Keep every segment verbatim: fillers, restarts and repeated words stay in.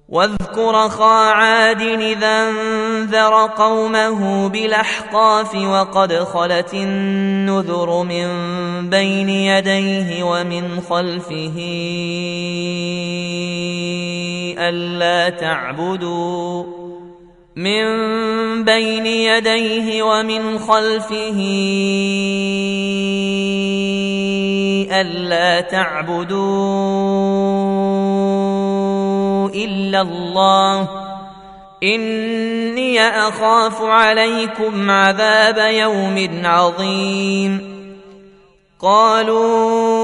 واذكر أخا عاد إذا انذر قومه بالأحقاف وقد خلت النذر من بين يديه ومن خلفه ألا تعبدوا من بين يديه ومن خلفه ألا تعبدوا إلا الله إني أخاف عليكم عذاب يوم عظيم. قالوا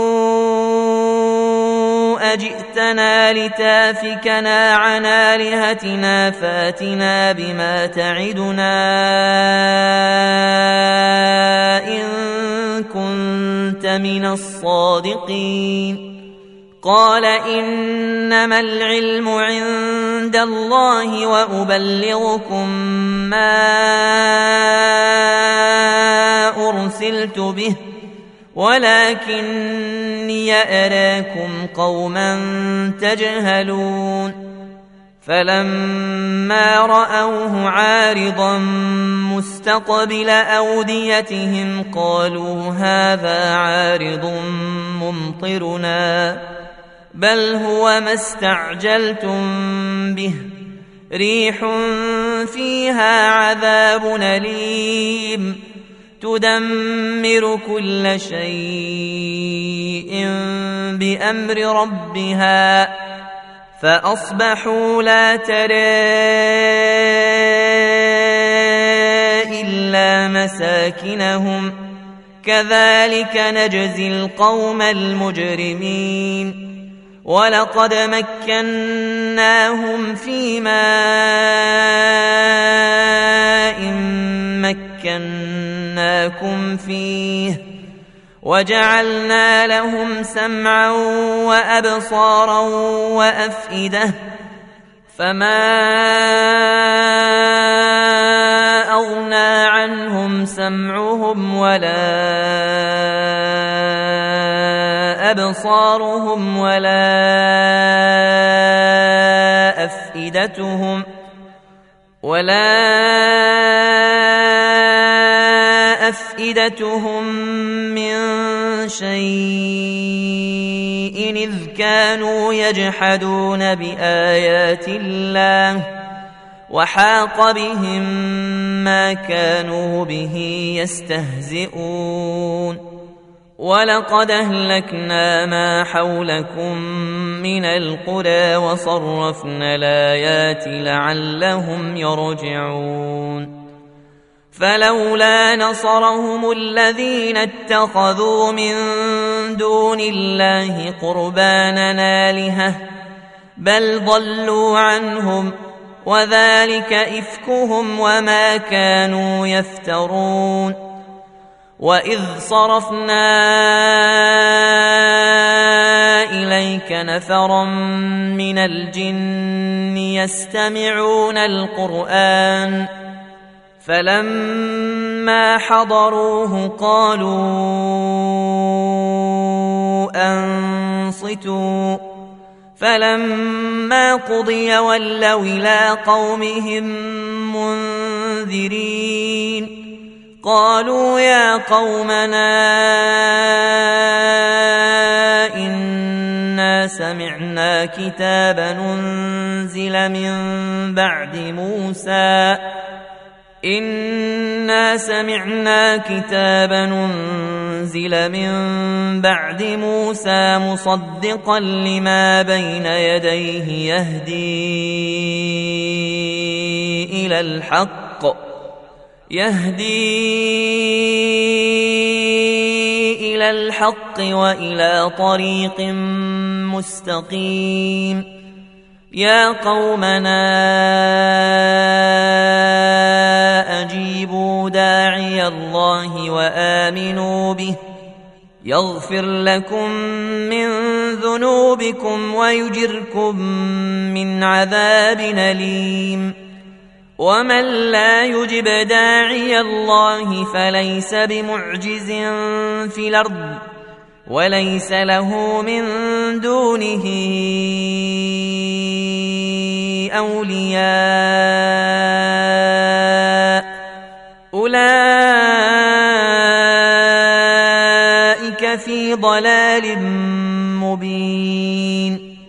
أجئتنا لتافكنا عن آلهتنا فاتنا بما تعدنا إن كنت من الصادقين. قال إنما العلم عند الله وأبلغكم ما أرسلت به ولكني أراكم قوما تجهلون. فلما رأوه عارضا مستقبل أوديتهم قالوا هذا عارض ممطرنا بل هو ما استعجلتم به ريح فيها عذاب أليم تدمر كل شيء بأمر ربها فأصبحوا لا ترى إلا مساكنهم كذلك نجزي القوم المجرمين. ولقد مكناهم في ماء مكناكم فيه وجعلنا لهم سمعا وأبصارا وأفئدة فما أغنى عنهم سمعهم ولا أبصارهم ولا أفئدتهم ولا أفئدتهم من شيء إذ كانوا يجحدون بآيات الله وحاق بهم ما كانوا به يستهزئون. ولقد أهلكنا ما حولكم من القرى وصرفنا الآيات لعلهم يرجعون. فلولا نصرهم الذين اتخذوا من دون الله قربانا آلهة بل ضلوا عنهم وذلك إفكهم وما كانوا يفترون. وإذ صرفنا إليك نفرا من الجن يستمعون القرآن فلما حضروه قالوا أنصتوا فلما قضي ولوا إلى قومهم منذرين. قالوا يا قومنا إنا سمعنا كتابا أنزل من بعد موسى إنا سمعنا كتابا أنزل من بعد موسى مصدقا لما بين يديه يهدي إلى الحق يهدي إلى الحق وإلى طريق مستقيم. يا قومنا أجيبوا داعي الله وآمنوا به يغفر لكم من ذنوبكم ويجركم من عذاب أليم. ومن لا يجب داعي الله فليس بمعجز في الأرض وليس له من دونه أولياء أولئك في ضلال مبين